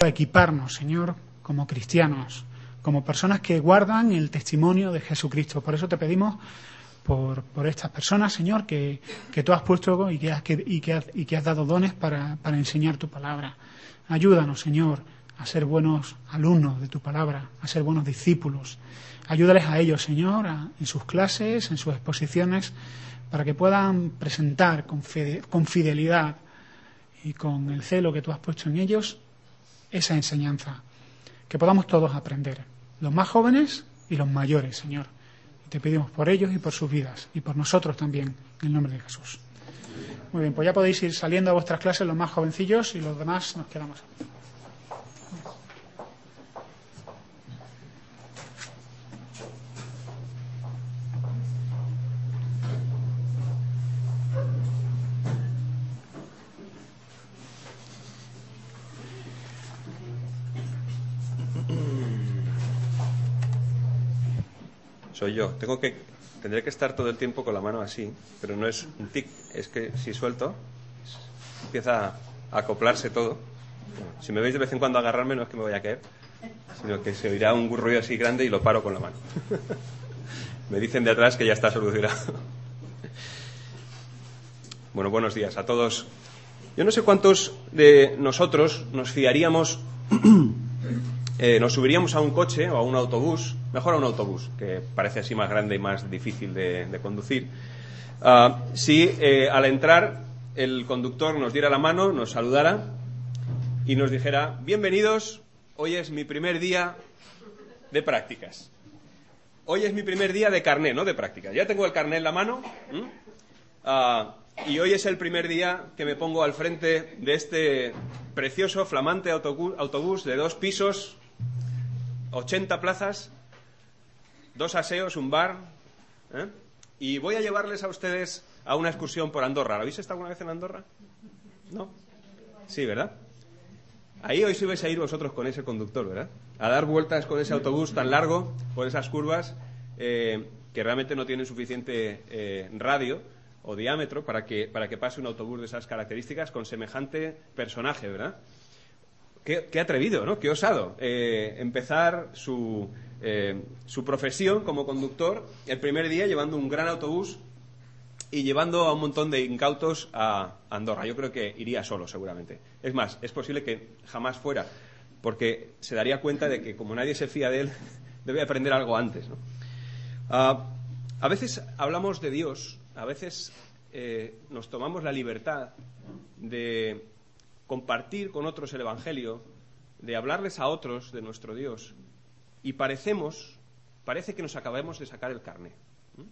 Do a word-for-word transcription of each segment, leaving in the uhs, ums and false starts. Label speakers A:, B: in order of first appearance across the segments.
A: equiparnos, Señor, como cristianos, como personas que guardan el testimonio de Jesucristo. Por eso te pedimos por, por estas personas, Señor, que, que tú has puesto y que has, que, y que has, y que has dado dones para, para enseñar tu palabra. Ayúdanos, Señor, a ser buenos alumnos de tu palabra, a ser buenos discípulos. Ayúdales a ellos, Señor, a, en sus clases, en sus exposiciones, para que puedan presentar con, fide, con fidelidad y con el celo que tú has puesto en ellos esa enseñanza. Que podamos todos aprender, los más jóvenes y los mayores, Señor. Y te pedimos por ellos y por sus vidas, y por nosotros también, en el nombre de Jesús. Muy bien, pues ya podéis ir saliendo a vuestras clases los más jovencillos y los demás nos quedamos aquí.
B: Soy yo. Tengo que, tendré que estar todo el tiempo con la mano así, pero no es un tic, es que si suelto empieza a acoplarse todo. Si me veis de vez en cuando agarrarme, no es que me vaya a caer, sino que se oirá un ruido así grande y lo paro con la mano. Me dicen de atrás que ya está solucionado. Bueno, buenos días a todos. Yo no sé cuántos de nosotros nos fiaríamos, eh, nos subiríamos a un coche o a un autobús, mejor a un autobús, que parece así más grande y más difícil de, de conducir, uh, si eh, al entrar el conductor nos diera la mano, nos saludara y nos dijera: bienvenidos, hoy es mi primer día de prácticas. Hoy es mi primer día de carné, no de prácticas. Ya tengo el carné en la mano, uh, y hoy es el primer día que me pongo al frente de este precioso, flamante autobús, autobús de dos pisos, ochenta plazas, dos aseos, un bar, ¿eh? Y voy a llevarles a ustedes a una excursión por Andorra. ¿Habéis estado alguna vez en Andorra? ¿No? Sí, ¿verdad? Ahí hoy sí vais a ir vosotros con ese conductor, ¿verdad? A dar vueltas con ese autobús tan largo, por esas curvas, eh, que realmente no tienen suficiente eh, radio o diámetro para que, para que pase un autobús de esas características con semejante personaje, ¿verdad? Qué, qué atrevido, ¿no? Qué osado eh, empezar su, eh, su profesión como conductor el primer día llevando un gran autobús y llevando a un montón de incautos a Andorra. Yo creo que iría solo, seguramente. Es más, es posible que jamás fuera, porque se daría cuenta de que, como nadie se fía de él, debe aprender algo antes, ¿no? Uh, a veces hablamos de Dios, a veces eh, nos tomamos la libertad de compartir con otros el Evangelio, de hablarles a otros de nuestro Dios, y parecemos, parece que nos acabamos de sacar el carné. ¿Mm?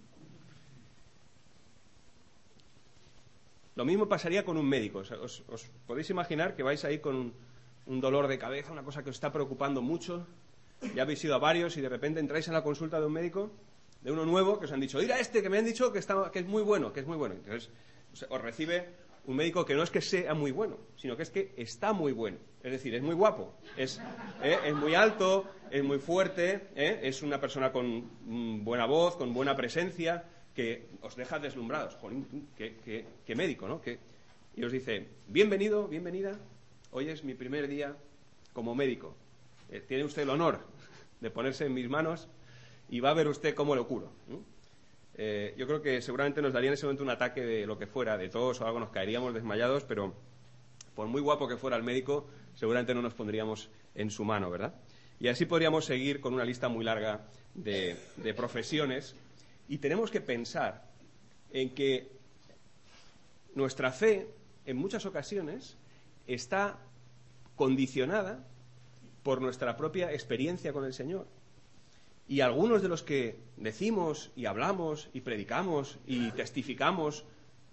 B: Lo mismo pasaría con un médico. O sea, os, os podéis imaginar que vais ahí con un, un dolor de cabeza, una cosa que os está preocupando mucho, ya habéis ido a varios y de repente entráis en la consulta de un médico, de uno nuevo, que os han dicho: mira este que me han dicho que, está, que es muy bueno, que es muy bueno. Entonces os recibe un médico que no es que sea muy bueno, sino que es que está muy bueno. Es decir, es muy guapo, es, ¿eh? es muy alto, es muy fuerte, ¿eh? es una persona con mm, buena voz, con buena presencia, que os deja deslumbrados. Jolín, qué, qué, qué médico, ¿no? Que, y os dice: bienvenido, bienvenida, hoy es mi primer día como médico. Eh, tiene usted el honor de ponerse en mis manos y va a ver usted cómo lo curo. ¿eh? Eh, yo creo que seguramente nos daría en ese momento un ataque de lo que fuera, de tos o algo, nos caeríamos desmayados, pero por muy guapo que fuera el médico, seguramente no nos pondríamos en su mano, ¿verdad? Y así podríamos seguir con una lista muy larga de, de profesiones, y tenemos que pensar en que nuestra fe, en muchas ocasiones, está condicionada por nuestra propia experiencia con el Señor. Y algunos de los que decimos y hablamos y predicamos y testificamos,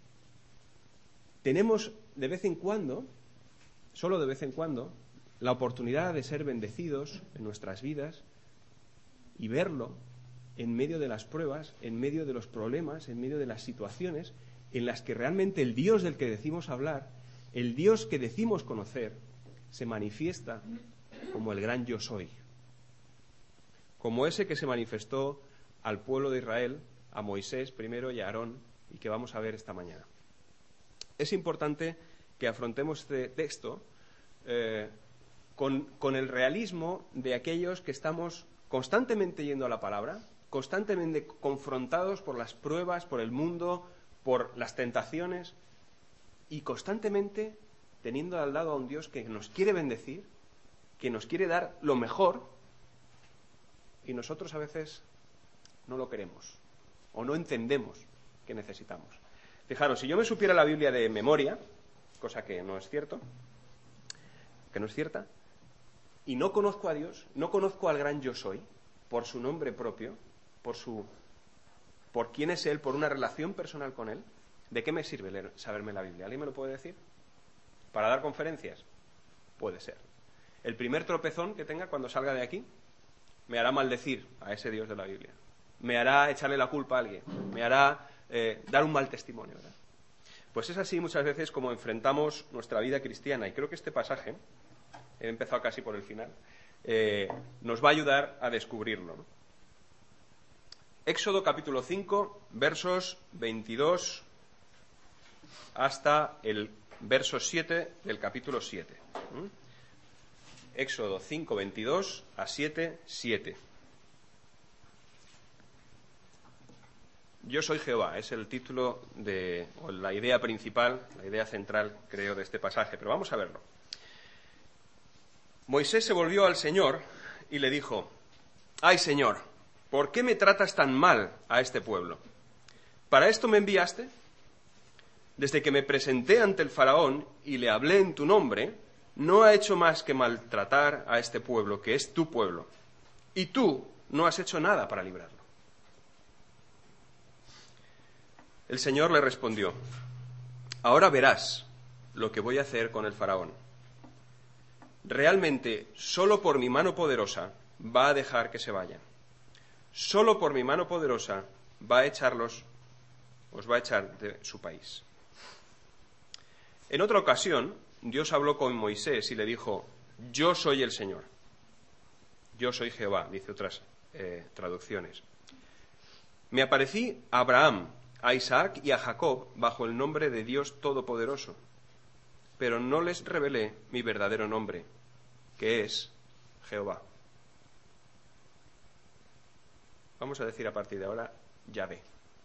B: tenemos de vez en cuando, solo de vez en cuando, la oportunidad de ser bendecidos en nuestras vidas y verlo en medio de las pruebas, en medio de los problemas, en medio de las situaciones en las que realmente el Dios del que decimos hablar, el Dios que decimos conocer, se manifiesta como el gran yo soy. Como ese que se manifestó al pueblo de Israel, a Moisés primero y a Aarón, y que vamos a ver esta mañana. Es importante que afrontemos este texto eh, con, con el realismo de aquellos que estamos constantemente yendo a la palabra, constantemente confrontados por las pruebas, por el mundo, por las tentaciones, y constantemente teniendo al lado a un Dios que nos quiere bendecir, que nos quiere dar lo mejor, y nosotros a veces no lo queremos o no entendemos que necesitamos. Fijaros, si yo me supiera la Biblia de memoria, cosa que no es cierto, que no es cierta, y no conozco a Dios, no conozco al gran yo soy, por su nombre propio, por su, por quién es Él, por una relación personal con Él, ¿de qué me sirve leer, saberme la Biblia? ¿Alguien me lo puede decir? ¿Para dar conferencias? Puede ser. El primer tropezón que tenga cuando salga de aquí me hará maldecir a ese Dios de la Biblia. Me hará echarle la culpa a alguien. Me hará eh, dar un mal testimonio, ¿verdad? Pues es así muchas veces como enfrentamos nuestra vida cristiana. Y creo que este pasaje, he empezado casi por el final, eh, nos va a ayudar a descubrirlo, ¿no? Éxodo capítulo cinco, versos veintidós hasta el verso siete del capítulo siete. ¿Mm? Éxodo cinco, veintidós a siete, siete. Yo soy Jehová, es el título de, o la idea principal, la idea central, creo, de este pasaje, pero vamos a verlo. Moisés se volvió al Señor y le dijo: ¡Ay, Señor! ¿Por qué me tratas tan mal a este pueblo? ¿Para esto me enviaste? Desde que me presenté ante el faraón y le hablé en tu nombre, no ha hecho más que maltratar a este pueblo, que es tu pueblo. Y tú no has hecho nada para librarlo. El Señor le respondió: ahora verás lo que voy a hacer con el faraón. Realmente, solo por mi mano poderosa va a dejar que se vayan. Solo por mi mano poderosa va a echarlos, os va a echar de su país. En otra ocasión, Dios habló con Moisés y le dijo: yo soy el Señor. Yo soy Jehová, dice otras eh, traducciones. Me aparecí a Abraham, a Isaac y a Jacob bajo el nombre de Dios Todopoderoso, pero no les revelé mi verdadero nombre, que es Jehová. Vamos a decir a partir de ahora Yahvé.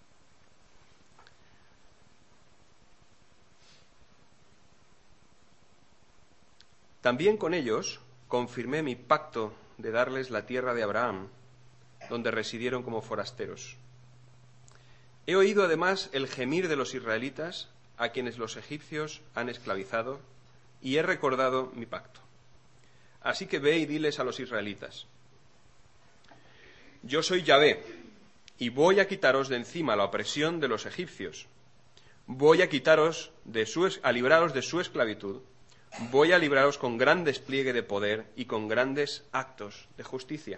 B: También con ellos confirmé mi pacto de darles la tierra de Abraham, donde residieron como forasteros. He oído además el gemir de los israelitas, a quienes los egipcios han esclavizado, y he recordado mi pacto. Así que ve y diles a los israelitas: yo soy Yahvé, y voy a quitaros de encima la opresión de los egipcios. Voy a quitaros de su, a libraros de su esclavitud. Voy a libraros con gran despliegue de poder y con grandes actos de justicia.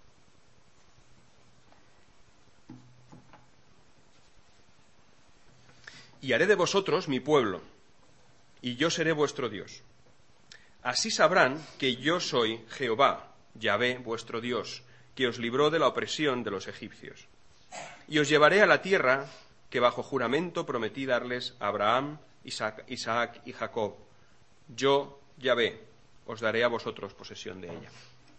B: Y haré de vosotros mi pueblo, y yo seré vuestro Dios. Así sabrán que yo soy Jehová, Yahvé, vuestro Dios, que os libró de la opresión de los egipcios. Y os llevaré a la tierra que bajo juramento prometí darles a Abraham, Isaac, Isaac y Jacob. Yo, Yahvé, os daré a vosotros posesión de ella.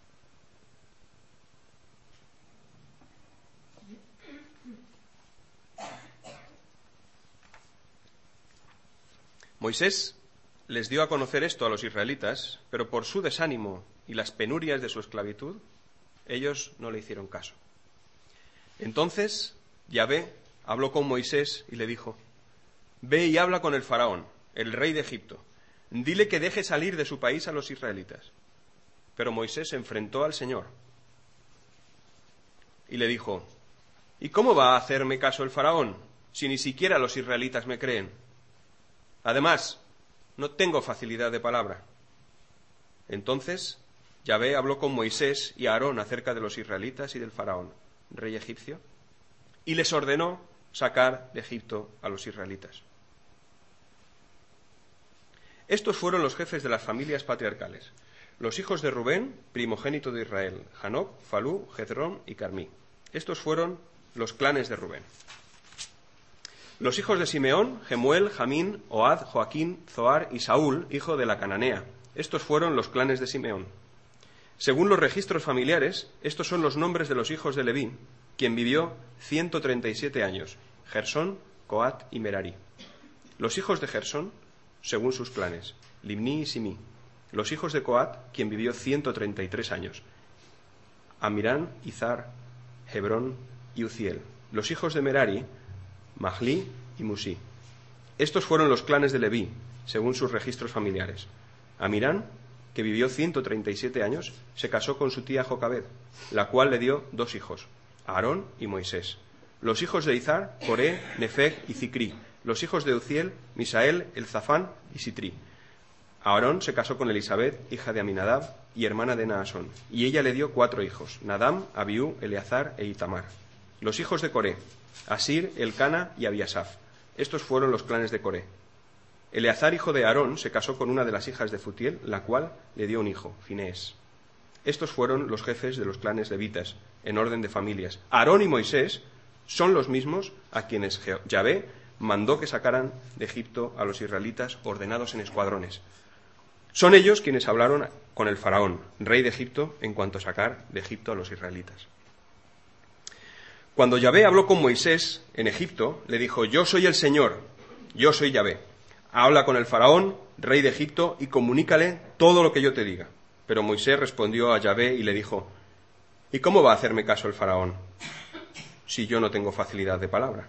B: Moisés les dio a conocer esto a los israelitas, pero por su desánimo y las penurias de su esclavitud, ellos no le hicieron caso. Entonces Yahvé habló con Moisés y le dijo: ve y habla con el faraón, el rey de Egipto. Dile que deje salir de su país a los israelitas. Pero Moisés se enfrentó al Señor y le dijo: ¿y cómo va a hacerme caso el faraón si ni siquiera los israelitas me creen? Además, no tengo facilidad de palabra. Entonces Yahvé habló con Moisés y a Aarón acerca de los israelitas y del faraón, rey egipcio, y les ordenó sacar de Egipto a los israelitas. Estos fueron los jefes de las familias patriarcales: los hijos de Rubén, primogénito de Israel, Hanoc, Falú, Jezrón y Carmí. Estos fueron los clanes de Rubén. Los hijos de Simeón, Gemuel, Jamín, Ohad, Joaquín, Zoar y Saúl, hijo de la cananea, Estos fueron los clanes de Simeón. Según los registros familiares, estos son los nombres de los hijos de Leví, quien vivió ciento treinta y siete años: Gersón, Coat y Merari. Los hijos de Gersón, según sus clanes: Limní y Simí. Los hijos de Coat, quien vivió ciento treinta y tres años: Amirán, Izar, Hebrón y Uziel. Los hijos de Merari: Mahli y Musí. Estos fueron los clanes de Leví, según sus registros familiares. Amirán, que vivió ciento treinta y siete años, se casó con su tía Jocabed, la cual le dio dos hijos, Aarón y Moisés. Los hijos de Izar: Coré, Nefeg y Zicrí. Los hijos de Uziel: Misael, Elzafán y Sitrí. Aarón se casó con Elisabet, hija de Aminadab y hermana de Naasón, y ella le dio cuatro hijos: Nadam, Abiú, Eleazar e Itamar. Los hijos de Coré: Asir, Elcana y Abiasaf. Estos fueron los clanes de Coré. Eleazar, hijo de Aarón, se casó con una de las hijas de Futiel, la cual le dio un hijo, Finés. Estos fueron los jefes de los clanes levitas, en orden de familias. Aarón y Moisés son los mismos a quienes Yahvé mandó que sacaran de Egipto a los israelitas ordenados en escuadrones. Son ellos quienes hablaron con el faraón, rey de Egipto, en cuanto a sacar de Egipto a los israelitas. Cuando Yahvé habló con Moisés en Egipto, le dijo: Yo soy el Señor, yo soy Yahvé. Habla con el faraón, rey de Egipto, y comunícale todo lo que yo te diga. Pero Moisés respondió a Yahvé y le dijo: ¿Y cómo va a hacerme caso el faraón si yo no tengo facilidad de palabra?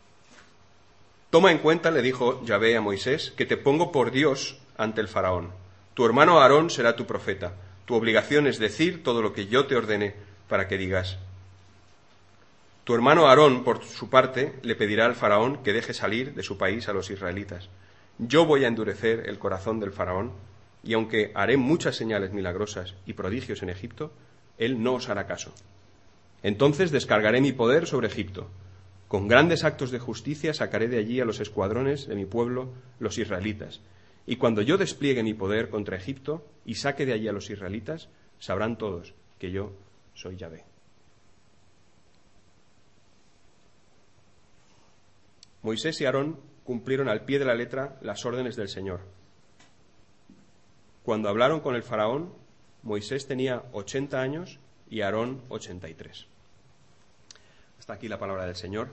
B: Toma en cuenta, le dijo Yahvé a Moisés, que te pongo por Dios ante el faraón. Tu hermano Aarón será tu profeta. Tu obligación es decir todo lo que yo te ordene para que digas. Tu hermano Aarón, por su parte, le pedirá al faraón que deje salir de su país a los israelitas. Yo voy a endurecer el corazón del faraón, y aunque haré muchas señales milagrosas y prodigios en Egipto, él no os hará caso. Entonces descargaré mi poder sobre Egipto. Con grandes actos de justicia sacaré de allí a los escuadrones de mi pueblo, los israelitas. Y cuando yo despliegue mi poder contra Egipto y saque de allí a los israelitas, sabrán todos que yo soy Yahvé. Moisés y Aarón cumplieron al pie de la letra las órdenes del Señor. Cuando hablaron con el faraón, Moisés tenía ochenta años y Aarón ochenta y tres. Hasta aquí la palabra del Señor,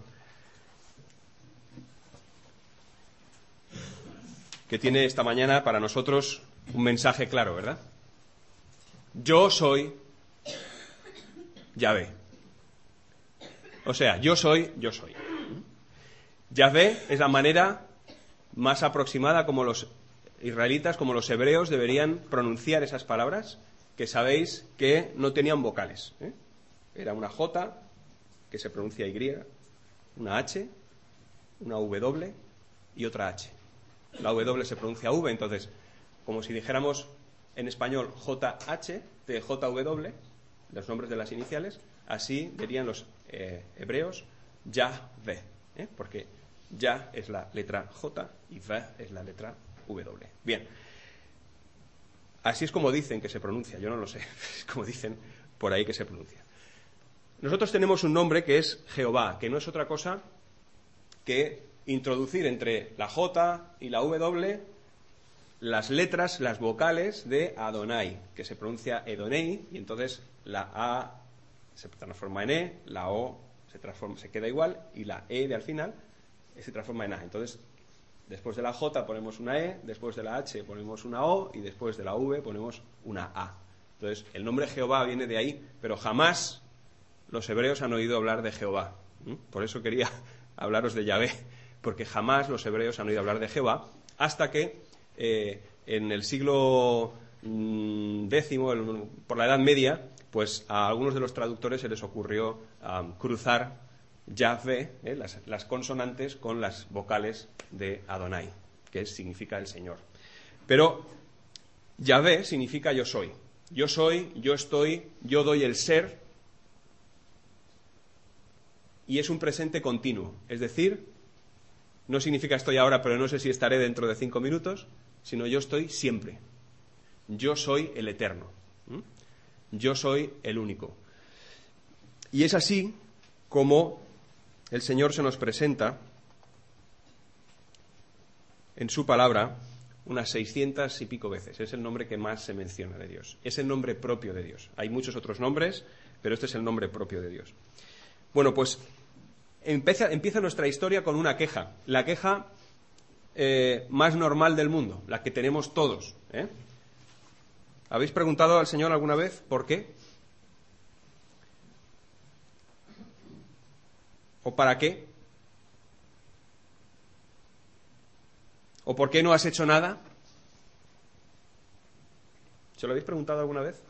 B: que tiene esta mañana para nosotros un mensaje claro, ¿verdad? Yo soy Yahvé. O sea, yo soy, yo soy. Yahvé es la manera más aproximada como los israelitas, como los hebreos deberían pronunciar esas palabras, que sabéis que no tenían vocales, ¿eh? Era una J, que se pronuncia Y, una H, una W y otra H. La W se pronuncia V, entonces, como si dijéramos en español J H, T J W, los nombres de las iniciales, así dirían los eh, hebreos Yahvé, ¿eh? Porque Ya es la letra J y V es la letra W. Bien, así es como dicen que se pronuncia, yo no lo sé, es como dicen por ahí que se pronuncia. Nosotros tenemos un nombre que es Jehová, que no es otra cosa que introducir entre la J y la W las letras, las vocales de Adonai, que se pronuncia Edonei, y entonces la A se transforma en E, la O se transforma, se queda igual, y la E de al final se transforma en A. Entonces, después de la J ponemos una E, después de la H ponemos una O, y después de la V ponemos una A. Entonces, el nombre Jehová viene de ahí, pero jamás los hebreos han oído hablar de Jehová. ¿Mm? Por eso quería hablaros de Yahvé, porque jamás los hebreos han oído hablar de Jehová, hasta que eh, en el siglo mm, décimo, el, por la Edad Media, pues a algunos de los traductores se les ocurrió um, cruzar Yahvé, eh, las, las consonantes, con las vocales de Adonai, que significa el Señor. Pero Yahvé significa yo soy. Yo soy, yo estoy, yo doy el ser, y es un presente continuo. Es decir, no significa estoy ahora, pero no sé si estaré dentro de cinco minutos, sino yo estoy siempre. Yo soy el eterno. ¿Mm? Yo soy el único. Y es así como el Señor se nos presenta en su palabra unas seiscientas y pico veces. Es el nombre que más se menciona de Dios. Es el nombre propio de Dios. Hay muchos otros nombres, pero este es el nombre propio de Dios. Bueno, pues empieza, empieza nuestra historia con una queja. La queja eh, más normal del mundo, la que tenemos todos, ¿eh? ¿Habéis preguntado al Señor alguna vez por qué? ¿O para qué? ¿O por qué no has hecho nada? ¿Se lo habéis preguntado alguna vez?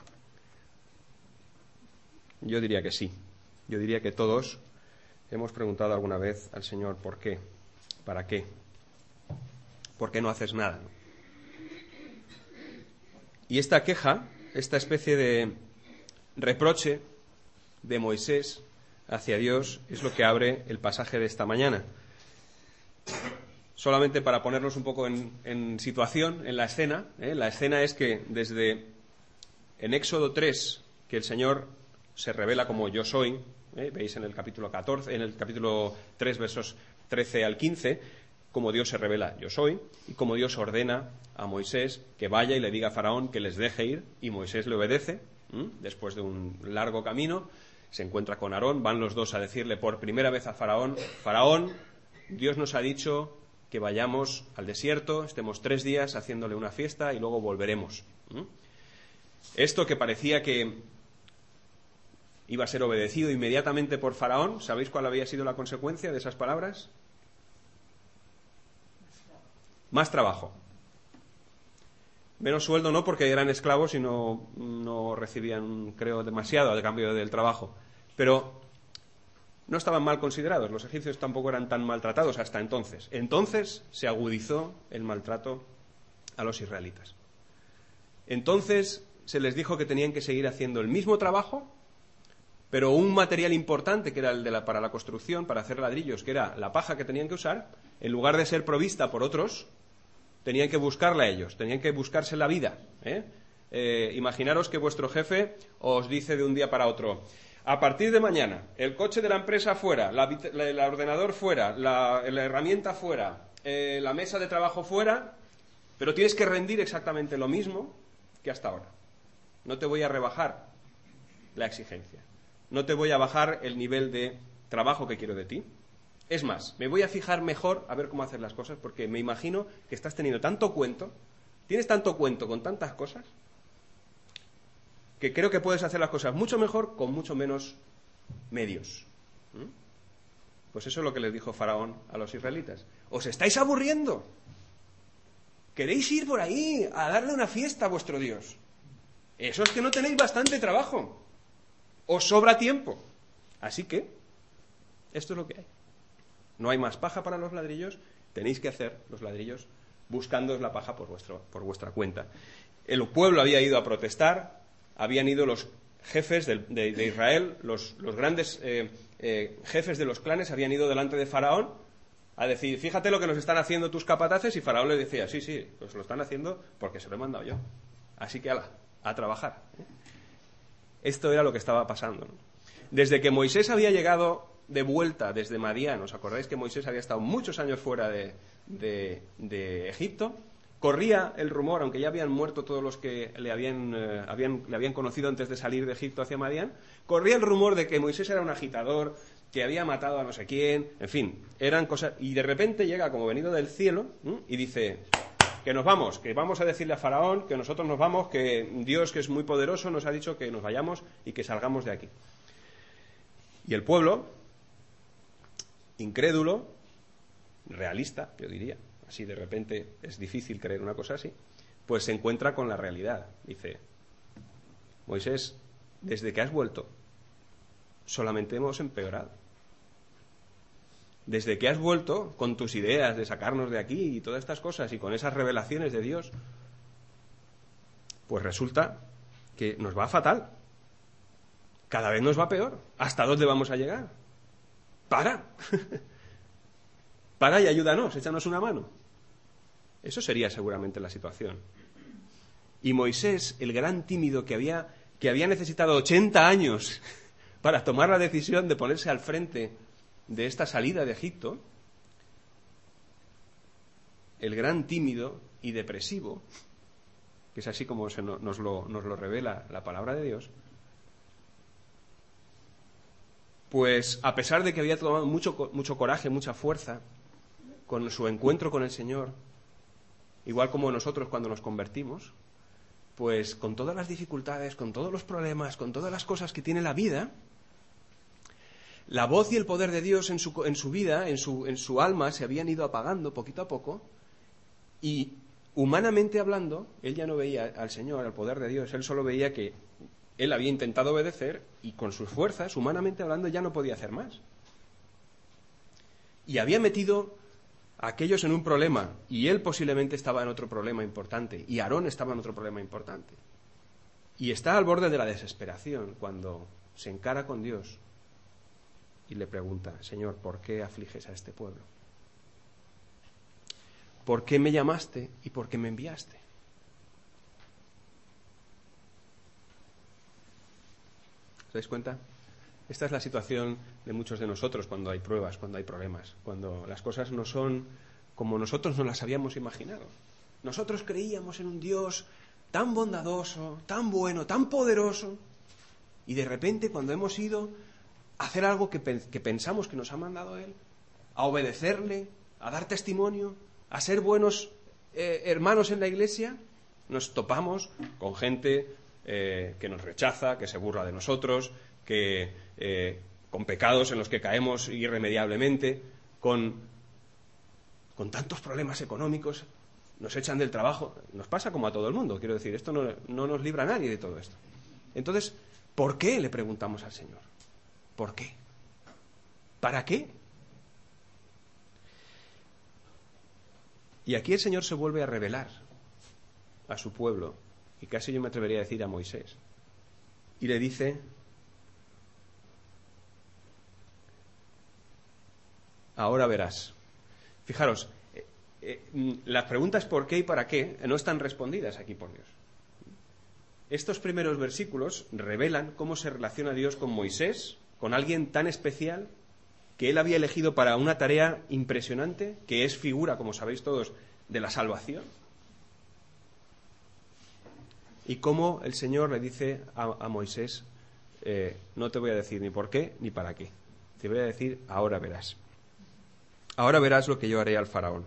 B: Yo diría que sí. Yo diría que todos hemos preguntado alguna vez al Señor por qué, para qué, por qué no haces nada. Y esta queja, esta especie de reproche de Moisés hacia Dios, es lo que abre el pasaje de esta mañana. Solamente para ponernos un poco en, en situación, en la escena, ¿eh? La escena es que desde en Éxodo tres, que el Señor se revela como yo soy, ¿eh? Veis en el capítulo catorce, en el capítulo tres, versos trece al quince, como Dios se revela yo soy, y como Dios ordena a Moisés que vaya y le diga a Faraón que les deje ir, y Moisés le obedece. ¿eh? Después de un largo camino, se encuentra con Aarón, van los dos a decirle por primera vez a Faraón: Faraón, Dios nos ha dicho que vayamos al desierto, estemos tres días haciéndole una fiesta y luego volveremos. ¿Mm? Esto que parecía que iba a ser obedecido inmediatamente por Faraón, ¿sabéis cuál había sido la consecuencia de esas palabras? Más trabajo. Menos sueldo, no porque eran esclavos y no, no recibían, creo, demasiado a cambio del trabajo, pero no estaban mal considerados. Los egipcios tampoco eran tan maltratados hasta entonces. Entonces se agudizó el maltrato a los israelitas. Entonces se les dijo que tenían que seguir haciendo el mismo trabajo, pero un material importante, que era el de la, para la construcción, para hacer ladrillos, que era la paja que tenían que usar, en lugar de ser provista por otros, tenían que buscarla ellos, tenían que buscarse la vida. ¿eh? Eh, imaginaros que vuestro jefe os dice de un día para otro: a partir de mañana, el coche de la empresa fuera, la, la, el ordenador fuera, la, la herramienta fuera, eh, la mesa de trabajo fuera, pero tienes que rendir exactamente lo mismo que hasta ahora. No te voy a rebajar la exigencia. No te voy a bajar el nivel de trabajo que quiero de ti. Es más, me voy a fijar mejor a ver cómo hacer las cosas, porque me imagino que estás teniendo tanto cuento, tienes tanto cuento con tantas cosas, que creo que puedes hacer las cosas mucho mejor con mucho menos medios. ¿Mm? Pues eso es lo que les dijo Faraón a los israelitas. ¿Os estáis aburriendo? ¿Queréis ir por ahí a darle una fiesta a vuestro Dios? Eso es que no tenéis bastante trabajo. Os sobra tiempo. Así que, esto es lo que hay. No hay más paja para los ladrillos, tenéis que hacer los ladrillos buscándoos la paja por, vuestro, por vuestra cuenta. El pueblo había ido a protestar, habían ido los jefes de, de, de Israel, los, los grandes eh, eh, jefes de los clanes habían ido delante de Faraón a decir: fíjate lo que nos están haciendo tus capataces, y Faraón le decía: sí, sí, pues lo están haciendo porque se lo he mandado yo. Así que ala, a trabajar. Esto era lo que estaba pasando, ¿no? Desde que Moisés había llegado de vuelta desde Madián, ¿os acordáis que Moisés había estado muchos años fuera de, de, de Egipto? Corría el rumor, aunque ya habían muerto todos los que le habían, eh, habían, le habían conocido antes de salir de Egipto hacia Madián, corría el rumor de que Moisés era un agitador, que había matado a no sé quién, en fin, eran cosas. Y de repente llega como venido del cielo, ¿eh? y dice: que nos vamos, que vamos a decirle a Faraón que nosotros nos vamos, que Dios, que es muy poderoso, nos ha dicho que nos vayamos y que salgamos de aquí. Y el pueblo, incrédulo, realista, yo diría, así de repente es difícil creer una cosa así, pues se encuentra con la realidad. Dice: Moisés, desde que has vuelto, solamente hemos empeorado. Desde que has vuelto con tus ideas de sacarnos de aquí y todas estas cosas y con esas revelaciones de Dios, pues resulta que nos va fatal. Cada vez nos va peor. ¿Hasta dónde vamos a llegar? ¡Para! Para y ayúdanos, échanos una mano. Eso sería seguramente la situación. Y Moisés, el gran tímido que había, que había necesitado ochenta años para tomar la decisión de ponerse al frente de esta salida de Egipto, el gran tímido y depresivo, que es así como se nos lo, nos lo revela la palabra de Dios, pues a pesar de que había tomado mucho, mucho coraje, mucha fuerza con su encuentro con el Señor, igual como nosotros cuando nos convertimos, pues con todas las dificultades, con todos los problemas, con todas las cosas que tiene la vida, la voz y el poder de Dios en su, en su vida, en su, en su alma, se habían ido apagando poquito a poco, y humanamente hablando, él ya no veía al Señor, al poder de Dios, él solo veía que él había intentado obedecer y con sus fuerzas, humanamente hablando, ya no podía hacer más. Y había metido a aquellos en un problema, y él posiblemente estaba en otro problema importante, y Aarón estaba en otro problema importante. Y está al borde de la desesperación cuando se encara con Dios y le pregunta: Señor, ¿por qué afliges a este pueblo? ¿Por qué me llamaste y por qué me enviaste? ¿Os dais cuenta? Esta es la situación de muchos de nosotros cuando hay pruebas, cuando hay problemas, cuando las cosas no son como nosotros nos las habíamos imaginado. Nosotros creíamos en un Dios tan bondadoso, tan bueno, tan poderoso, y de repente cuando hemos ido a hacer algo que, que pensamos que nos ha mandado Él, a obedecerle, a dar testimonio, a ser buenos eh, hermanos en la iglesia, nos topamos con gente eh, que nos rechaza, que se burla de nosotros, que eh, con pecados en los que caemos irremediablemente, con, con tantos problemas económicos, nos echan del trabajo. Nos pasa como a todo el mundo, quiero decir, esto no, no nos libra a nadie de todo esto. Entonces, ¿por qué? Le preguntamos al Señor. ¿Por qué? ¿Para qué? Y aquí el Señor se vuelve a revelar a su pueblo, y casi yo me atrevería a decir a Moisés, y le dice: ahora verás. Fijaros, eh, eh, las preguntas por qué y para qué no están respondidas aquí por Dios. Estos primeros versículos revelan cómo se relaciona Dios con Moisés, con alguien tan especial que él había elegido para una tarea impresionante, que es figura, como sabéis todos, de la salvación. Y cómo el Señor le dice a, a Moisés: eh, no te voy a decir ni por qué ni para qué, te voy a decir ahora verás. Ahora verás lo que yo haré al faraón.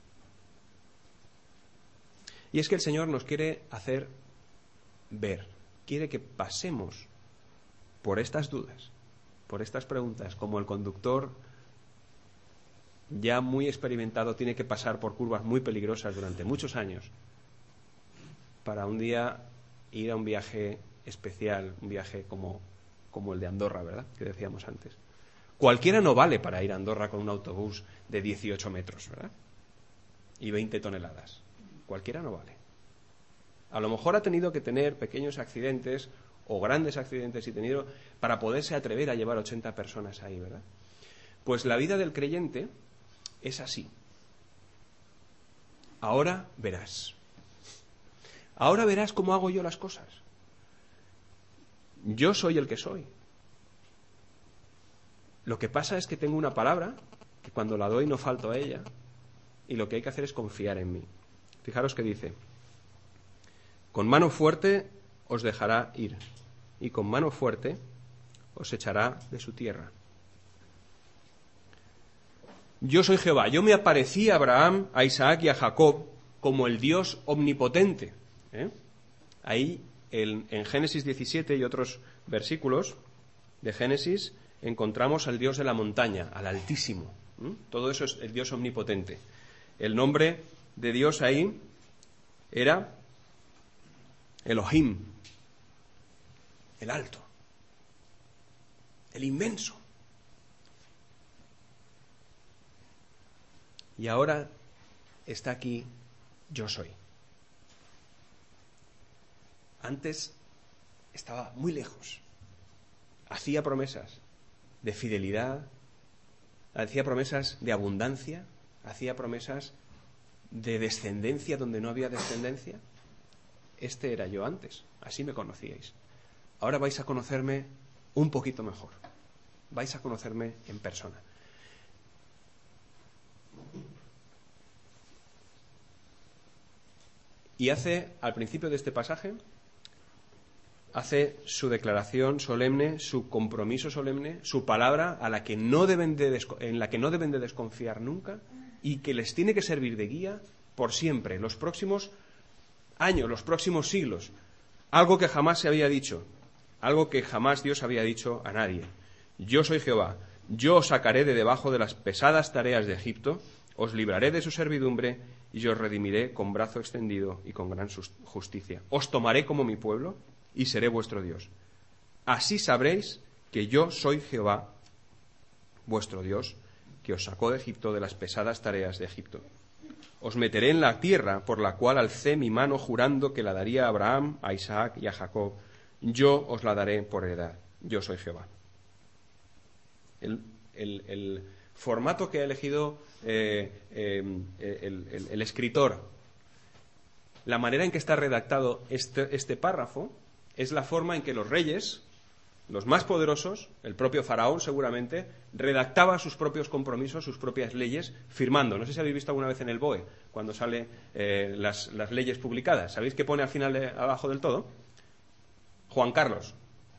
B: Y es que el Señor nos quiere hacer ver, quiere que pasemos por estas dudas, por estas preguntas, como el conductor ya muy experimentado tiene que pasar por curvas muy peligrosas durante muchos años para un día ir a un viaje especial, un viaje como, como el de Andorra, ¿verdad?, que decíamos antes. Cualquiera no vale para ir a Andorra con un autobús de dieciocho metros, ¿verdad?, y veinte toneladas. Cualquiera no vale. A lo mejor ha tenido que tener pequeños accidentes o grandes accidentes y tenido para poderse atrever a llevar ochenta personas ahí, ¿verdad? Pues la vida del creyente es así. Ahora verás. Ahora verás cómo hago yo las cosas. Yo soy el que soy. Lo que pasa es que tengo una palabra que cuando la doy no falto a ella, y lo que hay que hacer es confiar en mí. Fijaros que dice: con mano fuerte os dejará ir, y con mano fuerte os echará de su tierra. Yo soy Jehová. Yo me aparecí a Abraham, a Isaac y a Jacob como el Dios omnipotente. ¿Eh? Ahí el, en Génesis diecisiete y otros versículos de Génesis encontramos al Dios de la montaña, al Altísimo. ¿Eh? Todo eso es el Dios omnipotente. El nombre de Dios ahí era Elohim, el alto, el inmenso. Y ahora está aquí yo soy. Antes estaba muy lejos. Hacía promesas de fidelidad, hacía promesas de abundancia, hacía promesas de descendencia donde no había descendencia. Este era yo antes, así me conocíais. Ahora vais a conocerme un poquito mejor. Vais a conocerme en persona. Y hace, al principio de este pasaje, hace su declaración solemne, su compromiso solemne, su palabra a la que no deben de desco- en la que no deben de desconfiar nunca y que les tiene que servir de guía por siempre, los próximos años, los próximos siglos. Algo que jamás se había dicho, algo que jamás Dios había dicho a nadie. Yo soy Jehová, yo os sacaré de debajo de las pesadas tareas de Egipto, os libraré de su servidumbre y os redimiré con brazo extendido y con gran justicia. Os tomaré como mi pueblo y seré vuestro Dios. Así sabréis que yo soy Jehová, vuestro Dios, que os sacó de Egipto, de las pesadas tareas de Egipto. Os meteré en la tierra por la cual alcé mi mano jurando que la daría a Abraham, a Isaac y a Jacob. Yo os la daré por heredad. Yo soy Jehová. El, el, el formato que ha elegido eh, eh, el, el, el escritor, la manera en que está redactado este, este párrafo, es la forma en que los reyes, los más poderosos, el propio faraón seguramente, redactaba sus propios compromisos, sus propias leyes, firmando. No sé si habéis visto alguna vez en el B O E, cuando sale eh, las, las leyes publicadas. ¿Sabéis qué pone al final, de, abajo del todo? Juan Carlos.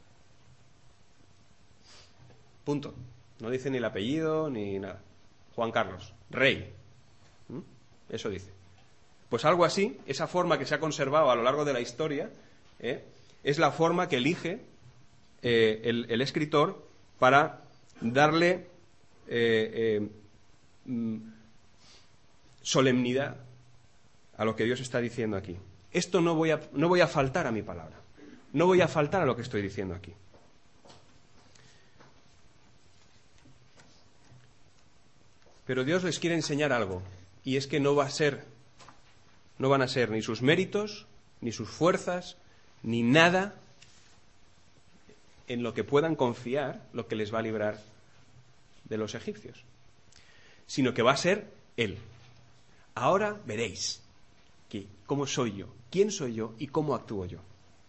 B: Punto. No dice ni el apellido ni nada. Juan Carlos, rey. ¿Mm? Eso dice. Pues algo así, esa forma que se ha conservado a lo largo de la historia, ¿eh? es la forma que elige eh, el, el escritor para darle eh, eh, mm, solemnidad a lo que Dios está diciendo aquí. Esto no voy a, no voy a faltar a mi palabra. No voy a faltar a lo que estoy diciendo aquí. Pero Dios les quiere enseñar algo, y es que no va a ser, no van a ser ni sus méritos, ni sus fuerzas, ni nada en lo que puedan confiar lo que les va a librar de los egipcios, sino que va a ser Él. Ahora veréis que, cómo soy yo, quién soy yo y cómo actúo yo.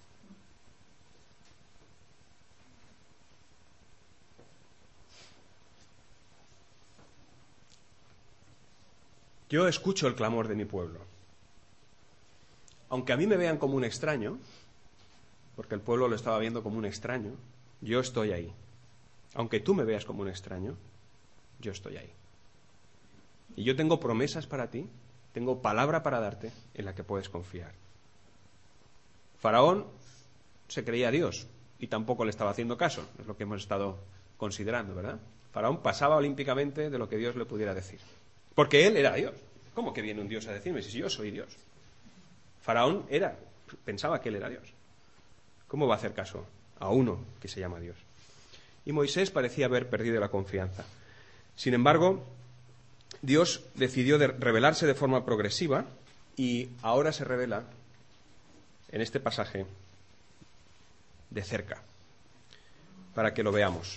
B: Yo escucho el clamor de mi pueblo. Aunque a mí me vean como un extraño, porque el pueblo lo estaba viendo como un extraño, yo estoy ahí. Aunque tú me veas como un extraño, yo estoy ahí. Y yo tengo promesas para ti, tengo palabra para darte en la que puedes confiar. Faraón se creía Dios y tampoco le estaba haciendo caso, es lo que hemos estado considerando, ¿verdad? Faraón pasaba olímpicamente de lo que Dios le pudiera decir. Porque él era Dios. ¿Cómo que viene un Dios a decirme si yo soy Dios? Faraón era, pensaba que él era Dios. ¿Cómo va a hacer caso a uno que se llama Dios? Y Moisés parecía haber perdido la confianza. Sin embargo, Dios decidió de revelarse de forma progresiva y ahora se revela en este pasaje de cerca, para que lo veamos.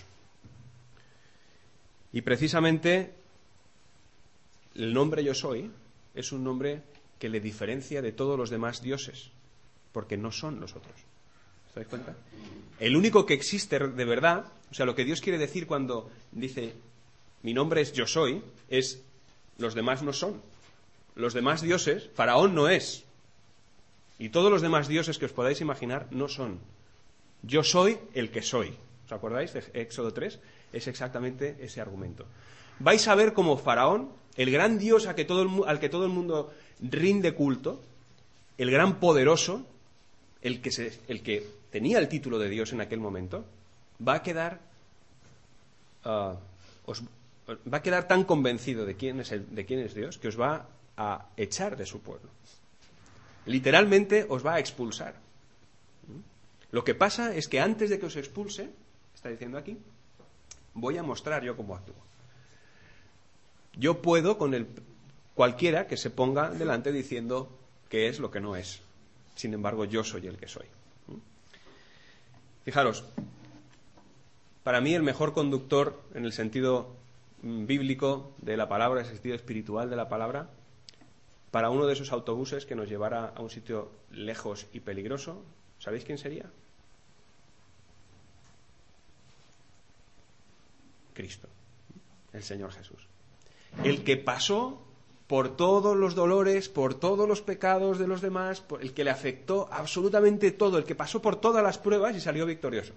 B: Y precisamente el nombre Yo Soy es un nombre que le diferencia de todos los demás dioses, porque no son los otros. ¿Os dais cuenta? El único que existe de verdad, o sea, lo que Dios quiere decir cuando dice mi nombre es Yo Soy, es los demás no son. Los demás dioses, Faraón no es. Y todos los demás dioses que os podáis imaginar no son. Yo soy el que soy. ¿Os acordáis de Éxodo tres? Es exactamente ese argumento. Vais a ver cómo Faraón, el gran dios a que todo el, al que todo el mundo rinde culto, el gran poderoso, el que, se, el que tenía el título de Dios en aquel momento, va a quedar uh, os, va a quedar tan convencido de quién es el, de quién es Dios que os va a echar de su pueblo. Literalmente os va a expulsar. Lo que pasa es que antes de que os expulse, está diciendo aquí, voy a mostrar yo cómo actúo. Yo puedo con el cualquiera que se ponga delante diciendo que es lo que no es. Sin embargo, yo soy el que soy. Fijaros, para mí el mejor conductor en el sentido bíblico de la palabra, en el sentido espiritual de la palabra, para uno de esos autobuses que nos llevara a un sitio lejos y peligroso, ¿sabéis quién sería? Cristo, el Señor Jesús. El que pasó por todos los dolores, por todos los pecados de los demás, por el que le afectó absolutamente todo, el que pasó por todas las pruebas y salió victorioso.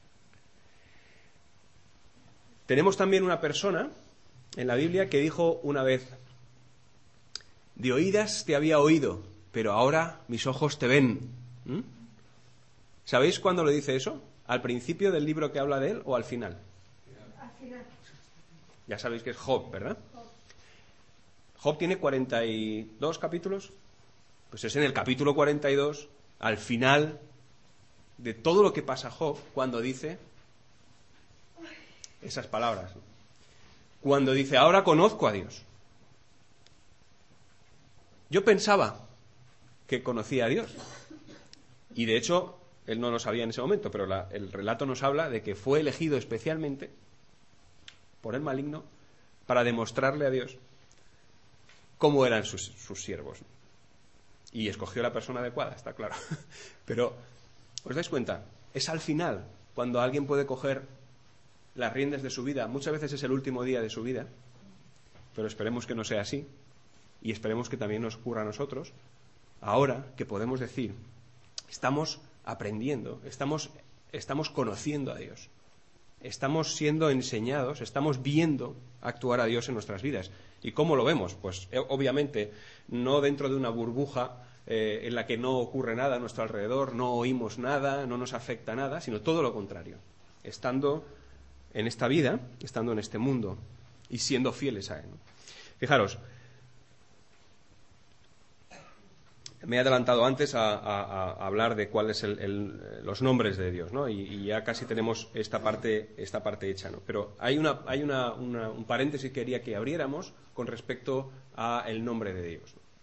B: Tenemos también una persona en la Biblia que dijo una vez: de oídas te había oído, pero ahora mis ojos te ven. ¿Mm? ¿Sabéis cuándo lo dice eso? ¿Al principio del libro que habla de él o al final?
C: Al final.
B: Ya sabéis que es Job, ¿verdad? Job tiene cuarenta y dos capítulos. Pues es en el capítulo cuarenta y dos, al final de todo lo que pasa Job, cuando dice esas palabras. Cuando dice: ahora conozco a Dios. Yo pensaba que conocía a Dios. Y de hecho, él no lo sabía en ese momento, pero la, el relato nos habla de que fue elegido especialmente por el maligno para demostrarle a Dios cómo eran sus, sus siervos. Y escogió la persona adecuada, está claro. Pero, ¿os dais cuenta? Es al final cuando alguien puede coger las riendas de su vida. Muchas veces es el último día de su vida, pero esperemos que no sea así. Y esperemos que también nos ocurra a nosotros, ahora que podemos decir: estamos aprendiendo, estamos, estamos conociendo a Dios, estamos siendo enseñados, estamos viendo actuar a Dios en nuestras vidas. ¿Y cómo lo vemos? Pues eh, obviamente no dentro de una burbuja eh, en la que no ocurre nada a nuestro alrededor, no oímos nada, no nos afecta nada, sino todo lo contrario, estando en esta vida, estando en este mundo y siendo fieles a Él. Fijaros, me he adelantado antes a, a, a hablar de cuáles son los nombres de Dios, ¿no? Y, y ya casi tenemos esta parte, esta parte hecha, ¿no? Pero hay, una, hay una, una, un paréntesis que quería que abriéramos con respecto al nombre de Dios, ¿no?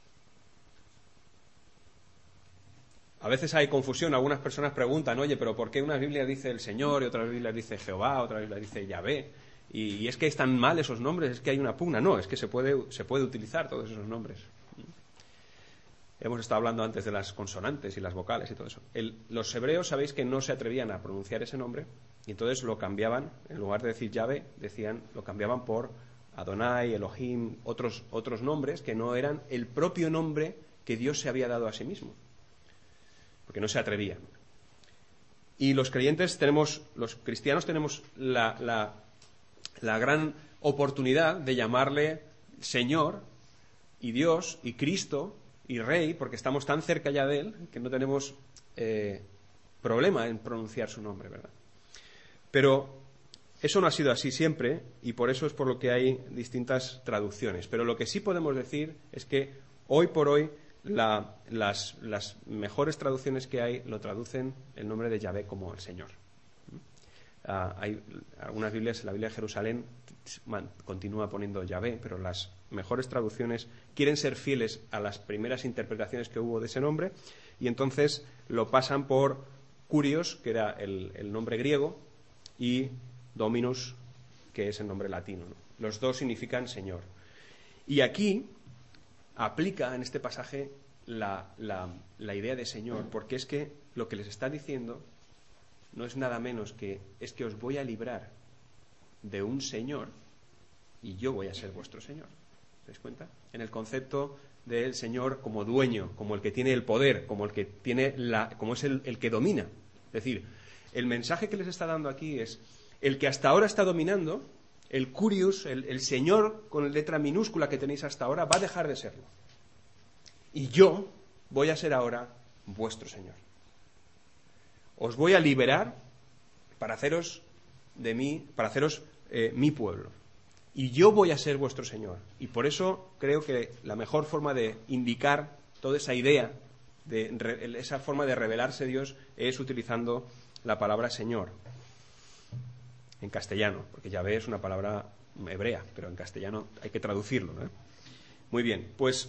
B: A veces hay confusión, algunas personas preguntan: oye, pero ¿por qué una Biblia dice el Señor y otra Biblia dice Jehová, otra Biblia dice Yahvé? Y, y es que están mal esos nombres, es que hay una pugna. No, es que se puede, se puede utilizar todos esos nombres. Hemos estado hablando antes de las consonantes y las vocales y todo eso. El, los hebreos, sabéis que no se atrevían a pronunciar ese nombre, y entonces lo cambiaban, en lugar de decir Yahvé, decían, lo cambiaban por Adonai, Elohim, otros, otros nombres que no eran el propio nombre que Dios se había dado a sí mismo, porque no se atrevían. Y los creyentes tenemos, los cristianos tenemos la, la, la gran oportunidad de llamarle Señor y Dios y Cristo y Rey, porque estamos tan cerca ya de Él que no tenemos eh, problema en pronunciar su nombre, ¿verdad? Pero eso no ha sido así siempre, y por eso es por lo que hay distintas traducciones. Pero lo que sí podemos decir es que hoy por hoy la, las, las mejores traducciones que hay lo traducen el nombre de Yahvé como el Señor. Uh, hay algunas Biblias, la Biblia de Jerusalén man, continúa poniendo Yahvé, pero las mejores traducciones quieren ser fieles a las primeras interpretaciones que hubo de ese nombre, y entonces lo pasan por Kurios, que era el, el nombre griego, y Dominus, que es el nombre latino, ¿no? Los dos significan Señor. Y aquí aplica en este pasaje la, la, la idea de Señor, porque es que lo que les está diciendo no es nada menos que es que os voy a librar de un Señor y yo voy a ser vuestro Señor. ¿Te dais cuenta? En el concepto del Señor como dueño, como el que tiene el poder, como el que tiene la, como es el, el que domina. Es decir, el mensaje que les está dando aquí es: el que hasta ahora está dominando, el Curious, el, el Señor con letra minúscula que tenéis hasta ahora, va a dejar de serlo. Y yo voy a ser ahora vuestro Señor. Os voy a liberar para haceros de mí, para haceros eh, mi pueblo. Y yo voy a ser vuestro Señor. Y por eso creo que la mejor forma de indicar toda esa idea, de re, esa forma de revelarse Dios, es utilizando la palabra Señor en castellano, porque Yahvé es una palabra hebrea, pero en castellano hay que traducirlo, ¿no? Muy bien, pues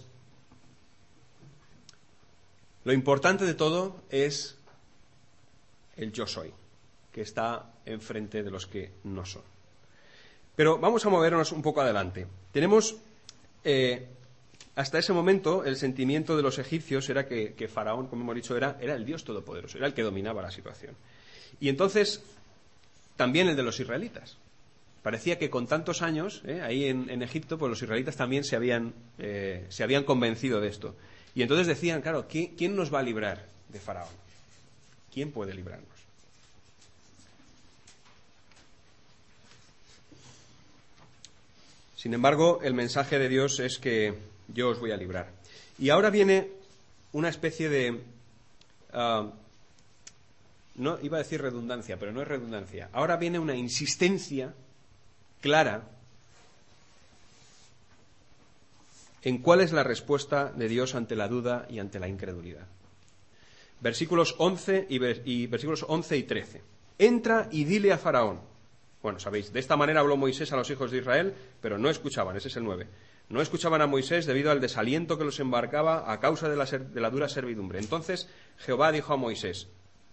B: lo importante de todo es el yo soy, que está enfrente de los que no son. Pero vamos a movernos un poco adelante. Tenemos, eh, hasta ese momento, el sentimiento de los egipcios era que, que Faraón, como hemos dicho, era, era el Dios todopoderoso, era el que dominaba la situación. Y entonces, también el de los israelitas. Parecía que con tantos años, ¿eh? ahí en, en Egipto, pues los israelitas también se habían, eh, se habían convencido de esto. Y entonces decían, claro, ¿quién, ¿quién nos va a librar de Faraón? ¿Quién puede librarnos? Sin embargo, el mensaje de Dios es que yo os voy a librar. Y ahora viene una especie de... Uh, no iba a decir redundancia, pero no es redundancia. Ahora viene una insistencia clara en cuál es la respuesta de Dios ante la duda y ante la incredulidad. Versículos once y, ver, y versículos once y trece. Entra y dile a Faraón. Bueno, sabéis, de esta manera habló Moisés a los hijos de Israel, pero no escuchaban, ese es el nueve. No escuchaban a Moisés debido al desaliento que los embarcaba a causa de la, ser, de la dura servidumbre. Entonces Jehová dijo a Moisés: